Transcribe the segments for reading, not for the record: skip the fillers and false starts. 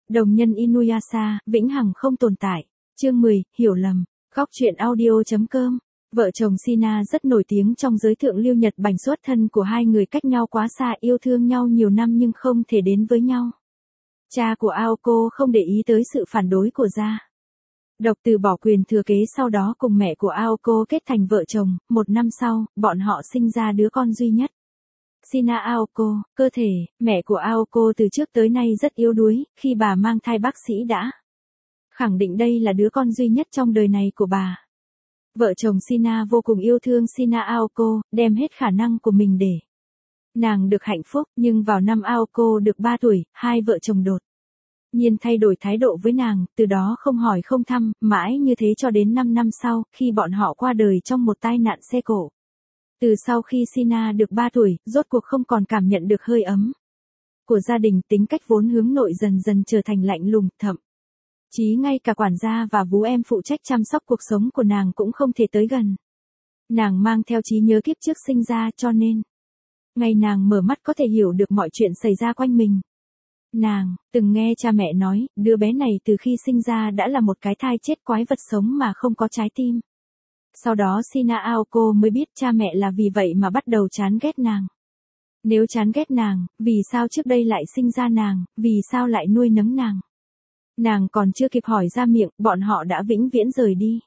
Đồng nhân Inuyasha, vĩnh hằng không tồn tại. Chương 10, hiểu lầm. Góc truyện audio.com. Vợ chồng Shina rất nổi tiếng trong giới thượng lưu Nhật Bản, xuất thân của hai người cách nhau quá xa, yêu thương nhau nhiều năm nhưng không thể đến với nhau. Cha của Aoko không để ý tới sự phản đối của gia độc, từ bỏ quyền thừa kế, sau đó cùng mẹ của Aoko kết thành vợ chồng. Một năm sau, bọn họ sinh ra đứa con duy nhất, Shina Aoko. Cơ thể, mẹ của Aoko từ trước tới nay rất yếu đuối, khi bà mang thai bác sĩ đã khẳng định đây là đứa con duy nhất trong đời này của bà. Vợ chồng Shina vô cùng yêu thương Shina Aoko, đem hết khả năng của mình để nàng được hạnh phúc, nhưng vào năm Aoko được 3 tuổi, hai vợ chồng đột nhiên thay đổi thái độ với nàng, từ đó không hỏi không thăm, mãi như thế cho đến 5 năm sau, khi bọn họ qua đời trong một tai nạn xe cộ. Từ sau khi Shina được 3 tuổi, rốt cuộc không còn cảm nhận được hơi ấm của gia đình, tính cách vốn hướng nội dần dần trở thành lạnh lùng, thậm chí ngay cả quản gia và vú em phụ trách chăm sóc cuộc sống của nàng cũng không thể tới gần. Nàng mang theo trí nhớ kiếp trước sinh ra, cho nên ngày nàng mở mắt có thể hiểu được mọi chuyện xảy ra quanh mình. Nàng từng nghe cha mẹ nói, đứa bé này từ khi sinh ra đã là một cái thai chết, quái vật sống mà không có trái tim. Sau đó Shina Aoko mới biết cha mẹ là vì vậy mà bắt đầu chán ghét nàng. Nếu chán ghét nàng, vì sao trước đây lại sinh ra nàng, vì sao lại nuôi nấng nàng? Nàng còn chưa kịp hỏi ra miệng, bọn họ đã vĩnh viễn rời đi.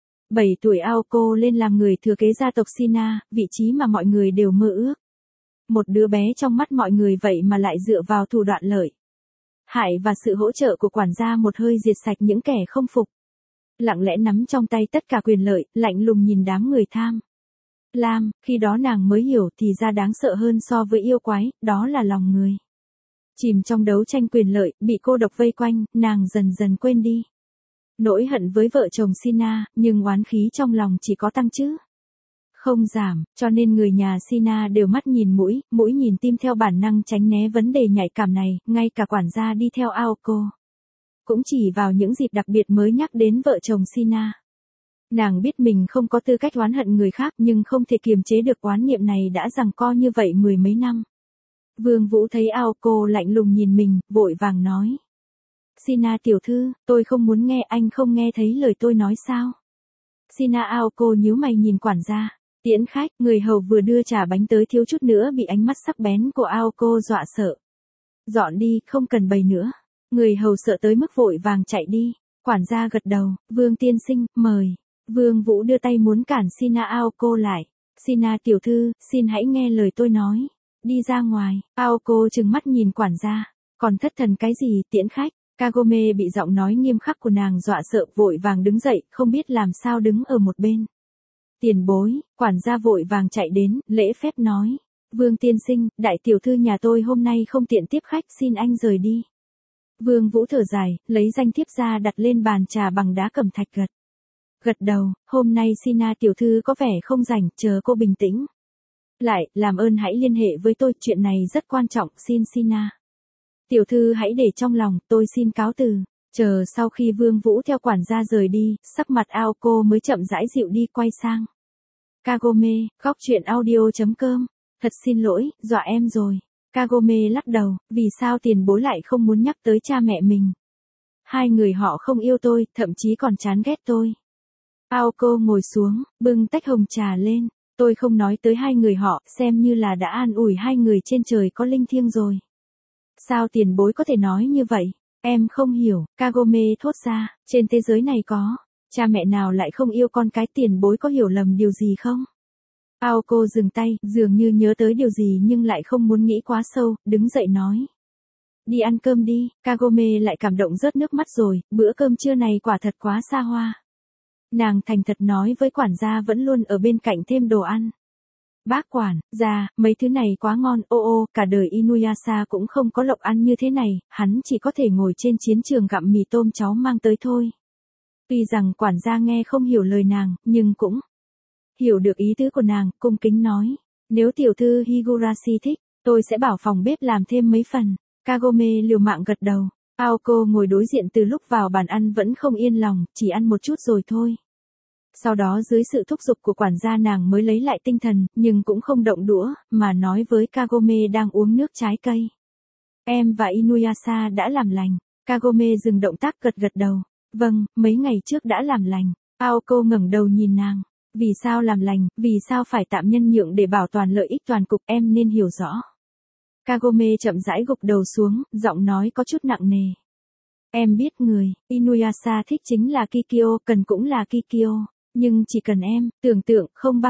7 tuổi Aoko lên làm người thừa kế gia tộc Shina, vị trí mà mọi người đều mơ ước. Một đứa bé trong mắt mọi người vậy mà lại dựa vào thủ đoạn lợi hại và sự hỗ trợ của quản gia một hơi diệt sạch những kẻ không phục. Lặng lẽ nắm trong tay tất cả quyền lợi, lạnh lùng nhìn đám người tham lam. Khi đó nàng mới hiểu thì ra đáng sợ hơn so với yêu quái, đó là lòng người. Chìm trong đấu tranh quyền lợi, bị cô độc vây quanh, nàng dần dần quên đi nỗi hận với vợ chồng Shina, nhưng oán khí trong lòng chỉ có tăng chứ không giảm, cho nên người nhà Shina đều mắt nhìn mũi, mũi nhìn tim, theo bản năng tránh né vấn đề nhạy cảm này. Ngay cả quản gia đi theo Aoko cũng chỉ vào những dịp đặc biệt mới nhắc đến vợ chồng Shina. Nàng biết mình không có tư cách oán hận người khác, nhưng không thể kiềm chế được oán niệm này đã giằng co như vậy mười mấy năm. Vương Vũ thấy Aoko lạnh lùng nhìn mình, vội vàng nói: Shina tiểu thư, tôi không muốn nghe, anh không nghe thấy lời tôi nói sao? Shina Aoko nhíu mày nhìn quản gia. Tiễn khách, người hầu vừa đưa trà bánh tới thiếu chút nữa bị ánh mắt sắc bén của Aoko dọa sợ. Dọn đi, không cần bày nữa. Người hầu sợ tới mức vội vàng chạy đi. Quản gia gật đầu, Vương tiên sinh, mời. Vương Vũ đưa tay muốn cản Shina Aoko lại. Shina tiểu thư, xin hãy nghe lời tôi nói. Đi ra ngoài. Aoko trừng mắt nhìn quản gia. Còn thất thần cái gì, tiễn khách. Kagome bị giọng nói nghiêm khắc của nàng dọa sợ, vội vàng đứng dậy, không biết làm sao đứng ở một bên. Tiền bối, quản gia vội vàng chạy đến, lễ phép nói. Vương tiên sinh, đại tiểu thư nhà tôi hôm nay không tiện tiếp khách, xin anh rời đi. Vương Vũ thở dài, lấy danh thiếp ra đặt lên bàn trà bằng đá cẩm thạch, gật đầu. Hôm nay Shina tiểu thư có vẻ không rảnh, chờ cô bình tĩnh lại, làm ơn hãy liên hệ với tôi, chuyện này rất quan trọng, xin Shina tiểu thư hãy để trong lòng, tôi xin cáo từ. Chờ sau khi Vương Vũ theo quản gia rời đi, sắc mặt Aoko mới chậm rãi dịu đi, quay sang Kagome. Góc truyện audio.com. Thật xin lỗi, dọa em rồi. Kagome lắc đầu, vì sao tiền bối lại không muốn nhắc tới cha mẹ mình? Hai người họ không yêu tôi, thậm chí còn chán ghét tôi. Aoko ngồi xuống, bưng tách hồng trà lên. Tôi không nói tới hai người họ, xem như là đã an ủi hai người trên trời có linh thiêng rồi. Sao tiền bối có thể nói như vậy? Em không hiểu, Kagome thốt ra, trên thế giới này có cha mẹ nào lại không yêu con cái, tiền bối có hiểu lầm điều gì không? Aoko dừng tay, dường như nhớ tới điều gì nhưng lại không muốn nghĩ quá sâu, đứng dậy nói. Đi ăn cơm đi. Kagome lại cảm động rớt nước mắt rồi, bữa cơm trưa này quả thật quá xa hoa. Nàng thành thật nói với quản gia vẫn luôn ở bên cạnh thêm đồ ăn. Bác quản gia, mấy thứ này quá ngon, cả đời Inuyasha cũng không có lộc ăn như thế này, hắn chỉ có thể ngồi trên chiến trường gặm mì tôm cháu mang tới thôi. Tuy rằng quản gia nghe không hiểu lời nàng, nhưng cũng hiểu được ý tứ của nàng, cung kính nói. Nếu tiểu thư Higurashi thích, tôi sẽ bảo phòng bếp làm thêm mấy phần. Kagome liều mạng gật đầu. Aoko ngồi đối diện từ lúc vào bàn ăn vẫn không yên lòng, chỉ ăn một chút rồi thôi. Sau đó dưới sự thúc giục của quản gia nàng mới lấy lại tinh thần, nhưng cũng không động đũa, mà nói với Kagome đang uống nước trái cây. Em và Inuyasha đã làm lành. Kagome dừng động tác gật gật đầu. Vâng, mấy ngày trước đã làm lành. Aoko ngẩng đầu nhìn nàng. Vì sao làm lành, vì sao phải tạm nhân nhượng để bảo toàn lợi ích toàn cục, em nên hiểu rõ. Kagome chậm rãi gục đầu xuống, giọng nói có chút nặng nề. Em biết người, Inuyasha thích chính là Kikyo, cần cũng là Kikyo. Nhưng chỉ cần em, tưởng tượng,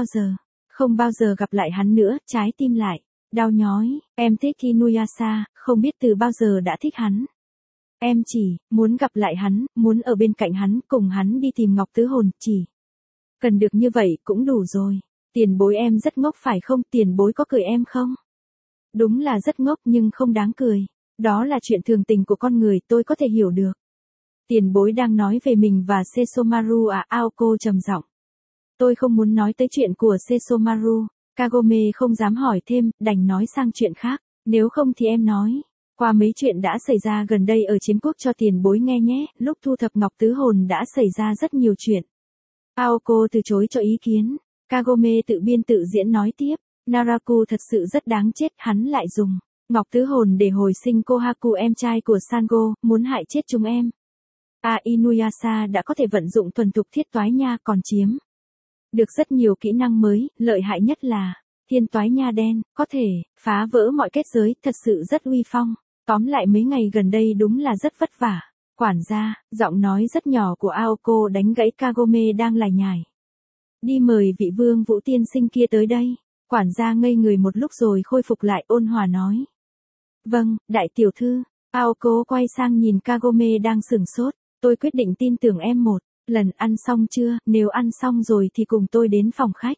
không bao giờ gặp lại hắn nữa, trái tim lại đau nhói. Em thích Inuyasha, không biết từ bao giờ đã thích hắn. Em chỉ muốn gặp lại hắn, muốn ở bên cạnh hắn, cùng hắn đi tìm Ngọc Tứ Hồn, chỉ cần được như vậy cũng đủ rồi. Tiền bối em rất ngốc phải không, tiền bối có cười em không? Đúng là rất ngốc nhưng không đáng cười. Đó là chuyện thường tình của con người, tôi có thể hiểu được. Tiền bối đang nói về mình và Sesomaru à? Aoko trầm giọng. Tôi không muốn nói tới chuyện của Sesomaru. Kagome không dám hỏi thêm, đành nói sang chuyện khác. Nếu không thì em nói qua mấy chuyện đã xảy ra gần đây ở chiến quốc cho tiền bối nghe nhé. Lúc thu thập Ngọc Tứ Hồn đã xảy ra rất nhiều chuyện. Aoko từ chối cho ý kiến. Kagome tự biên tự diễn nói tiếp. Naraku thật sự rất đáng chết, hắn lại dùng Ngọc Tứ Hồn để hồi sinh Kohaku, em trai của Sango, muốn hại chết chúng em. Inuyasha đã có thể vận dụng thuần thục thiết toái nha, còn chiếm được rất nhiều kỹ năng mới, lợi hại nhất là thiên toái nha đen, có thể phá vỡ mọi kết giới, thật sự rất uy phong. Tóm lại mấy ngày gần đây đúng là rất vất vả. Quản gia, giọng nói rất nhỏ của Aoko đánh gãy Kagome đang lải nhải. Đi mời vị Vương Vũ tiên sinh kia tới đây. Quản gia ngây người một lúc rồi khôi phục lại, ôn hòa nói. Vâng, đại tiểu thư. Aoko quay sang nhìn Kagome đang sửng sốt. Tôi quyết định tin tưởng em một lần. Ăn xong chưa? Nếu ăn xong rồi thì cùng tôi đến phòng khách.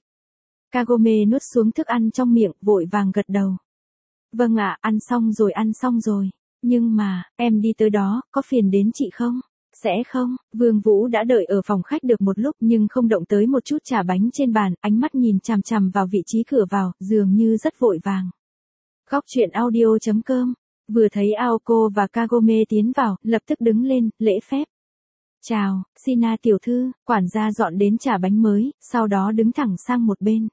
Kagome nuốt xuống thức ăn trong miệng, vội vàng gật đầu. Vâng ạ, ăn xong rồi. Nhưng mà, em đi tới đó, có phiền đến chị không? Sẽ không. Vương Vũ đã đợi ở phòng khách được một lúc nhưng không động tới một chút trà bánh trên bàn, ánh mắt nhìn chằm chằm vào vị trí cửa vào, dường như rất vội vàng. Góc truyện audio.com. Vừa thấy Aoko và Kagome tiến vào, lập tức đứng lên, lễ phép. Chào, Sina tiểu thư. Quản gia dọn đến trà bánh mới, sau đó đứng thẳng sang một bên.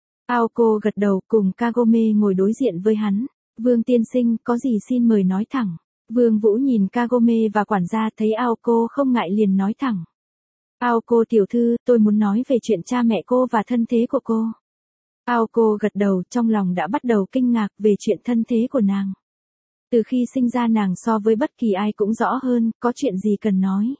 Aoko gật đầu, cùng Kagome ngồi đối diện với hắn. Vương tiên sinh, có gì xin mời nói thẳng. Vương Vũ nhìn Kagome và quản gia, thấy Aoko không ngại liền nói thẳng. Aoko tiểu thư, tôi muốn nói về chuyện cha mẹ cô và thân thế của cô. Aoko gật đầu, trong lòng đã bắt đầu kinh ngạc về chuyện thân thế của nàng. Từ khi sinh ra nàng so với bất kỳ ai cũng rõ hơn, có chuyện gì cần nói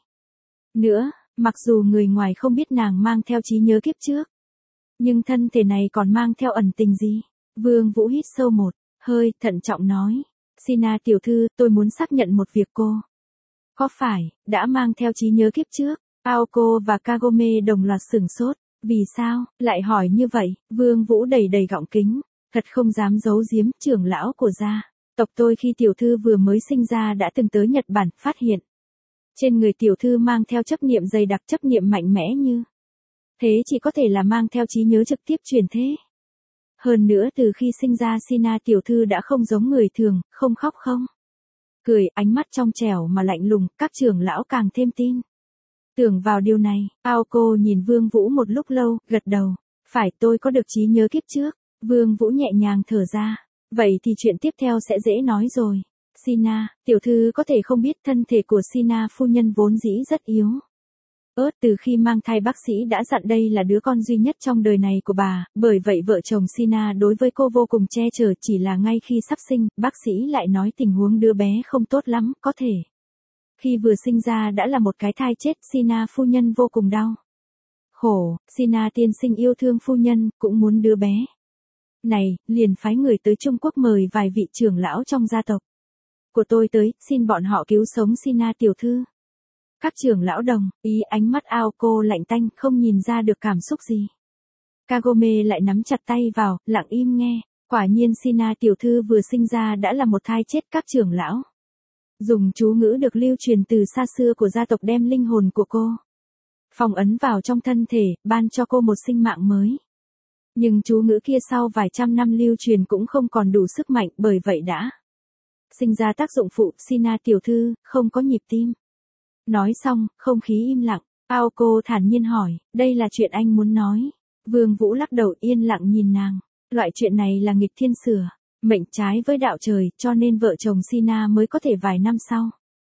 nữa, mặc dù người ngoài không biết nàng mang theo trí nhớ kiếp trước. Nhưng thân thể này còn mang theo ẩn tình gì? Vương Vũ hít sâu một hơi, thận trọng nói. Sina tiểu thư, tôi muốn xác nhận một việc cô. Có phải, đã mang theo trí nhớ kiếp trước? Aoko và Kagome đồng loạt sửng sốt. Vì sao, lại hỏi như vậy? Vương Vũ đầy đầy gọng kính. Thật không dám giấu giếm, trưởng lão của gia tộc tôi khi tiểu thư vừa mới sinh ra đã từng tới Nhật Bản, phát hiện. Trên người tiểu thư mang theo chấp niệm dày đặc, chấp niệm mạnh mẽ như. Thế chỉ có thể là mang theo trí nhớ trực tiếp truyền thế. Hơn nữa từ khi sinh ra Sina tiểu thư đã không giống người thường, không khóc không cười, ánh mắt trong trẻo mà lạnh lùng, các trưởng lão càng thêm tin tưởng vào điều này. Aoko nhìn Vương Vũ một lúc lâu, gật đầu. Phải, tôi có được trí nhớ kiếp trước. Vương Vũ nhẹ nhàng thở ra. Vậy thì chuyện tiếp theo sẽ dễ nói rồi. Sina, tiểu thư có thể không biết thân thể của Sina phu nhân vốn dĩ rất yếu từ khi mang thai bác sĩ đã dặn đây là đứa con duy nhất trong đời này của bà, bởi vậy vợ chồng Sina đối với cô vô cùng che chở, chỉ là ngay khi sắp sinh, bác sĩ lại nói tình huống đứa bé không tốt lắm, có thể. Khi vừa sinh ra đã là một cái thai chết, Sina phu nhân vô cùng đau khổ, Sina tiên sinh yêu thương phu nhân, cũng muốn đứa bé này, liền phái người tới Trung Quốc mời vài vị trưởng lão trong gia tộc của tôi tới, xin bọn họ cứu sống Sina tiểu thư. Các trưởng lão đồng ý, ánh mắt Aoko lạnh tanh, không nhìn ra được cảm xúc gì. Kagome lại nắm chặt tay vào, lặng im nghe. Quả nhiên Sina tiểu thư vừa sinh ra đã là một thai chết. Các trưởng lão dùng chú ngữ được lưu truyền từ xa xưa của gia tộc đem linh hồn của cô phong ấn vào trong thân thể, ban cho cô một sinh mạng mới. Nhưng chú ngữ kia sau vài trăm năm lưu truyền cũng không còn đủ sức mạnh, bởi vậy đã sinh ra tác dụng phụ. Sina tiểu thư không có nhịp tim. Nói xong, không khí im lặng. Aoko thản nhiên hỏi, đây là chuyện anh muốn nói. Vương Vũ lắc đầu, yên lặng nhìn nàng. Loại chuyện này là nghịch thiên sửa mệnh, trái với đạo trời, cho nên vợ chồng Sina mới có thể vài năm sau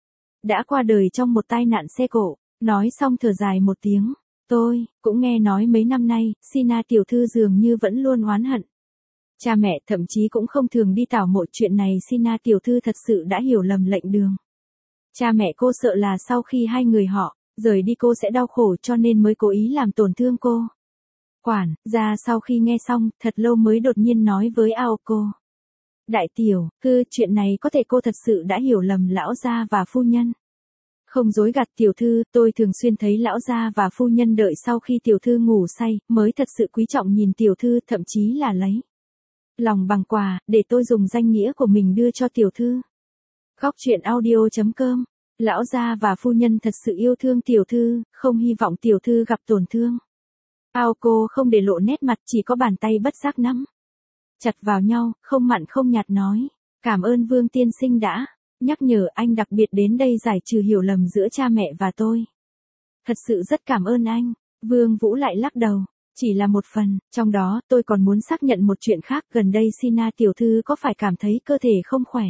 đã qua đời trong một tai nạn xe cộ. Nói xong thở dài một tiếng. Tôi cũng nghe nói mấy năm nay, Sina tiểu thư dường như vẫn luôn oán hận. Cha mẹ thậm chí cũng không thường đi tảo mộ chuyện này. Sina tiểu thư thật sự đã hiểu lầm lệnh đường. Cha mẹ cô sợ là sau khi hai người họ rời đi cô sẽ đau khổ cho nên mới cố ý làm tổn thương cô. Quản gia sau khi nghe xong, thật lâu mới đột nhiên nói với Aoko. Đại tiểu thư, chuyện này có thể cô thật sự đã hiểu lầm lão gia và phu nhân. Không dối gạt tiểu thư, tôi thường xuyên thấy lão gia và phu nhân đợi sau khi tiểu thư ngủ say, mới thật sự quý trọng nhìn tiểu thư, thậm chí là lấy lòng bằng quà, để tôi dùng danh nghĩa của mình đưa cho tiểu thư. Góc truyện audio.com. Lão gia và phu nhân thật sự yêu thương tiểu thư, không hy vọng tiểu thư gặp tổn thương. Aoko không để lộ nét mặt, chỉ có bàn tay bất giác nắm chặt vào nhau, không mặn không nhạt nói. Cảm ơn Vương tiên sinh đã nhắc nhở, anh đặc biệt đến đây giải trừ hiểu lầm giữa cha mẹ và tôi. Thật sự rất cảm ơn anh. Vương Vũ lại lắc đầu. Chỉ là một phần, trong đó tôi còn muốn xác nhận một chuyện khác. Gần đây Sina tiểu thư có phải cảm thấy cơ thể không khỏe?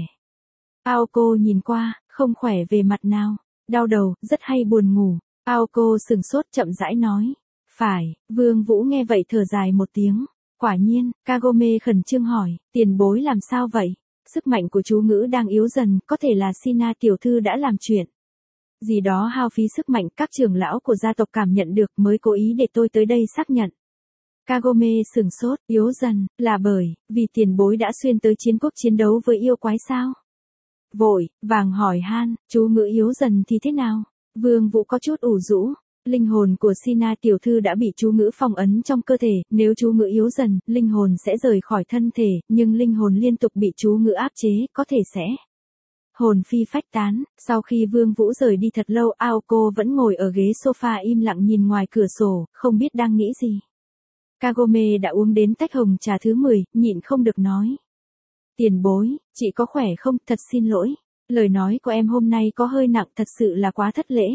Aoko nhìn qua, không khỏe về mặt nào? Đau đầu, rất hay buồn ngủ. Aoko sừng sốt chậm rãi nói. Phải. Vương Vũ nghe vậy thở dài một tiếng. Quả nhiên. Kagome khẩn trương hỏi, tiền bối làm sao vậy? Sức mạnh của chú ngữ đang yếu dần, có thể là Sina tiểu thư đã làm chuyện gì đó hao phí sức mạnh, các trưởng lão của gia tộc cảm nhận được mới cố ý để tôi tới đây xác nhận. Kagome sừng sốt, yếu dần, là bởi vì tiền bối đã xuyên tới chiến quốc chiến đấu với yêu quái sao? Vội vàng hỏi han, chú ngữ yếu dần thì thế nào? Vương Vũ có chút ủ rũ. Linh hồn của Sina tiểu thư đã bị chú ngữ phong ấn trong cơ thể, nếu chú ngữ yếu dần, linh hồn sẽ rời khỏi thân thể, nhưng linh hồn liên tục bị chú ngữ áp chế, có thể sẽ hồn phi phách tán. Sau khi Vương Vũ rời đi thật lâu, Aoko vẫn ngồi ở ghế sofa im lặng nhìn ngoài cửa sổ, không biết đang nghĩ gì. Kagome đã uống đến tách hồng trà thứ 10, nhịn không được nói. Tiền bối, chị có khỏe không? Thật xin lỗi. Lời nói của em hôm nay có hơi nặng, thật sự là quá thất lễ.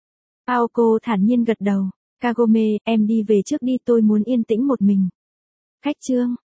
Aoko thản nhiên gật đầu. Kagome, em đi về trước đi, tôi muốn yên tĩnh một mình. Khách chương.